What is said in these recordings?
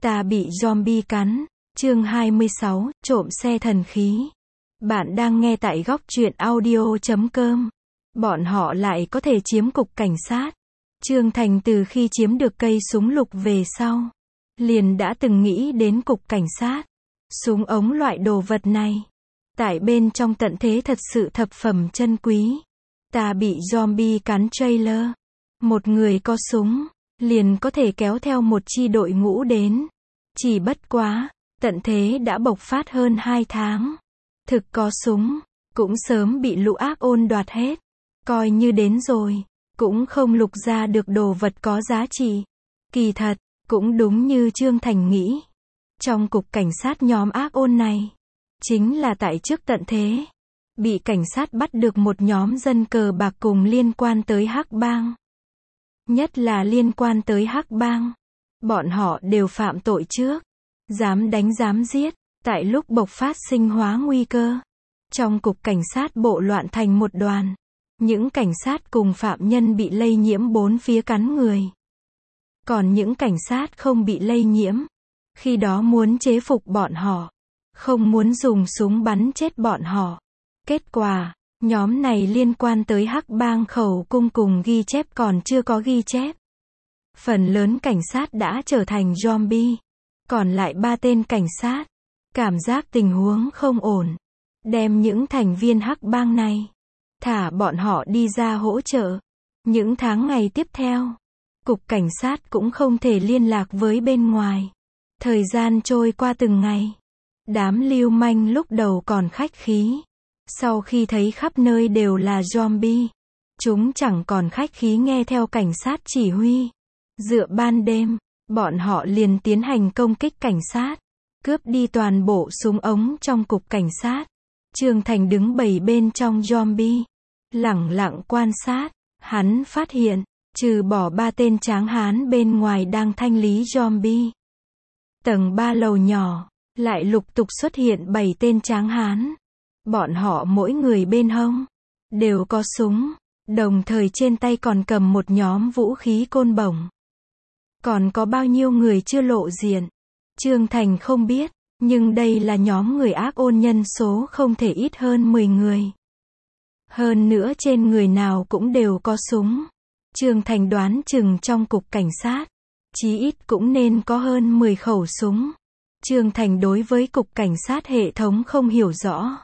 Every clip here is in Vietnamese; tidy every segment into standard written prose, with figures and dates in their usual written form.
Ta bị zombie cắn. Chương 26, trộm xe thần khí. Bạn đang nghe tại góc truyện audio.com. Bọn họ lại có thể chiếm cục cảnh sát. Trương Thành từ khi chiếm được cây súng lục về sau, liền đã từng nghĩ đến cục cảnh sát. Súng ống loại đồ vật này, tại bên trong tận thế thật sự thập phẩm chân quý. Ta bị zombie cắn trailer. Một người có súng, liền có thể kéo theo một chi đội ngũ đến. Chỉ bất quá, tận thế đã bộc phát hơn 2 tháng. Thực có súng, cũng sớm bị lũ ác ôn đoạt hết. Coi như đến rồi, cũng không lục ra được đồ vật có giá trị. Kỳ thật, cũng đúng như Trương Thành nghĩ. Trong cục cảnh sát nhóm ác ôn này, chính là tại trước tận thế, bị cảnh sát bắt được một nhóm dân cờ bạc cùng liên quan tới Hắc Bang. Nhất là liên quan tới Hắc Bang. Bọn họ đều phạm tội trước. Dám đánh dám giết. Tại lúc bộc phát sinh hóa nguy cơ, trong cục cảnh sát bộ loạn thành một đoàn. Những cảnh sát cùng phạm nhân bị lây nhiễm bốn phía cắn người. Còn những cảnh sát không bị lây nhiễm, khi đó muốn chế phục bọn họ, không muốn dùng súng bắn chết bọn họ. Kết quả, nhóm này liên quan tới Hắc Bang khẩu cung cùng ghi chép còn chưa có ghi chép. Phần lớn cảnh sát đã trở thành zombie. Còn lại 3 tên cảnh sát, cảm giác tình huống không ổn. Đem những thành viên Hắc Bang này, thả bọn họ đi ra hỗ trợ. Những tháng ngày tiếp theo, cục cảnh sát cũng không thể liên lạc với bên ngoài. Thời gian trôi qua từng ngày. Đám lưu manh lúc đầu còn khách khí. Sau khi thấy khắp nơi đều là zombie, chúng chẳng còn khách khí nghe theo cảnh sát chỉ huy. Dựa ban đêm, bọn họ liền tiến hành công kích cảnh sát, cướp đi toàn bộ súng ống trong cục cảnh sát. Trương Thành đứng bầy bên trong zombie, lẳng lặng quan sát. Hắn phát hiện, trừ bỏ 3 tên tráng hán bên ngoài đang thanh lý zombie, tầng 3 lầu nhỏ, lại lục tục xuất hiện 7 tên tráng hán. Bọn họ mỗi người bên hông đều có súng, đồng thời trên tay còn cầm một nhóm vũ khí côn bổng. Còn có bao nhiêu người chưa lộ diện, Trương Thành không biết, nhưng đây là nhóm người ác ôn nhân số không thể ít hơn 10 người. Hơn nữa trên người nào cũng đều có súng. Trương Thành đoán chừng trong cục cảnh sát, chí ít cũng nên có hơn 10 khẩu súng. Trương Thành đối với cục cảnh sát hệ thống không hiểu rõ.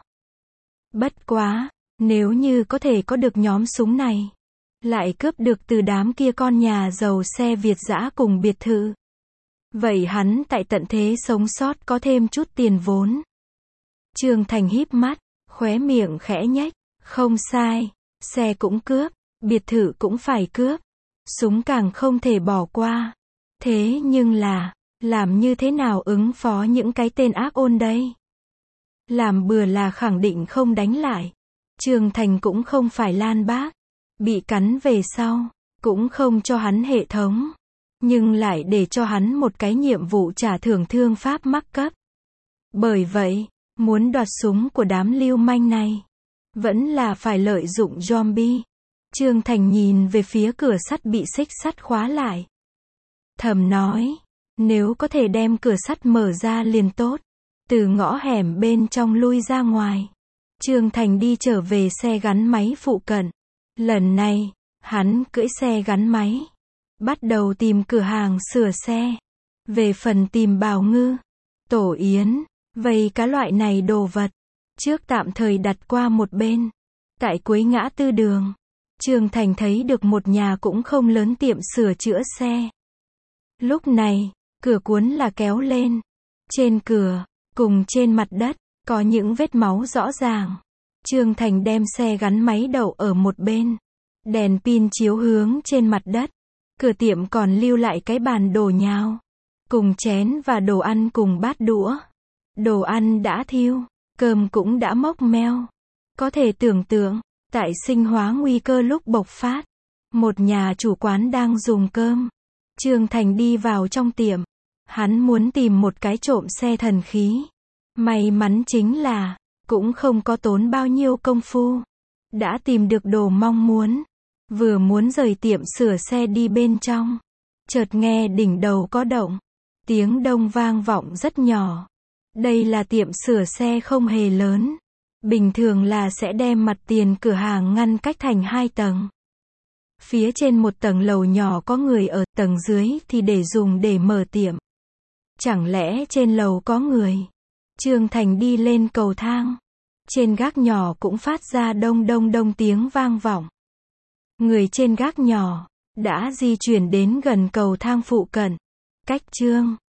Bất quá, nếu như có thể có được nhóm súng này, lại cướp được từ đám kia con nhà giàu xe Việt dã cùng biệt thự, vậy hắn tại tận thế sống sót có thêm chút tiền vốn. Trương Thành híp mắt, khóe miệng khẽ nhếch, không sai, xe cũng cướp, biệt thự cũng phải cướp, súng càng không thể bỏ qua. Thế nhưng là, làm như thế nào ứng phó những cái tên ác ôn đây? Làm bừa là khẳng định không đánh lại. Trương Thành cũng không phải Lan Bác, bị cắn về sau, cũng không cho hắn hệ thống, nhưng lại để cho hắn một cái nhiệm vụ trả thưởng thương pháp mắc cấp. Bởi vậy, muốn đoạt súng của đám lưu manh này, vẫn là phải lợi dụng zombie. Trương Thành nhìn về phía cửa sắt bị xích sắt khóa lại, thầm nói, nếu có thể đem cửa sắt mở ra liền tốt. Từ ngõ hẻm bên trong lui ra ngoài, Trương Thành đi trở về xe gắn máy phụ cận. Lần này, hắn cưỡi xe gắn máy, bắt đầu tìm cửa hàng sửa xe. Về phần tìm bào ngư, tổ yến, vây cá loại này đồ vật, trước tạm thời đặt qua một bên. Tại cuối ngã tư đường, Trương Thành thấy được một nhà cũng không lớn tiệm sửa chữa xe. Lúc này, cửa cuốn là kéo lên. Trên cửa, cùng trên mặt đất, có những vết máu rõ ràng. Trương Thành đem xe gắn máy đậu ở một bên. Đèn pin chiếu hướng trên mặt đất. Cửa tiệm còn lưu lại cái bàn đồ nhào, cùng chén và đồ ăn cùng bát đũa. Đồ ăn đã thiêu, cơm cũng đã mốc meo. Có thể tưởng tượng, tại sinh hóa nguy cơ lúc bộc phát, một nhà chủ quán đang dùng cơm. Trương Thành đi vào trong tiệm. Hắn muốn tìm một cái trộm xe thần khí. May mắn chính là, cũng không có tốn bao nhiêu công phu. Đã tìm được đồ mong muốn. Vừa muốn rời tiệm sửa xe đi bên trong, chợt nghe đỉnh đầu có động. Tiếng đông vang vọng rất nhỏ. Đây là tiệm sửa xe không hề lớn. Bình thường là sẽ đem mặt tiền cửa hàng ngăn cách thành 2 tầng. Phía trên một tầng lầu nhỏ có người ở, tầng dưới thì để dùng để mở tiệm. Chẳng lẽ trên lầu có người? Trương Thành đi lên cầu thang. Trên gác nhỏ cũng phát ra đông đông đông tiếng vang vọng. Người trên gác nhỏ đã di chuyển đến gần cầu thang phụ cận. Cách Trương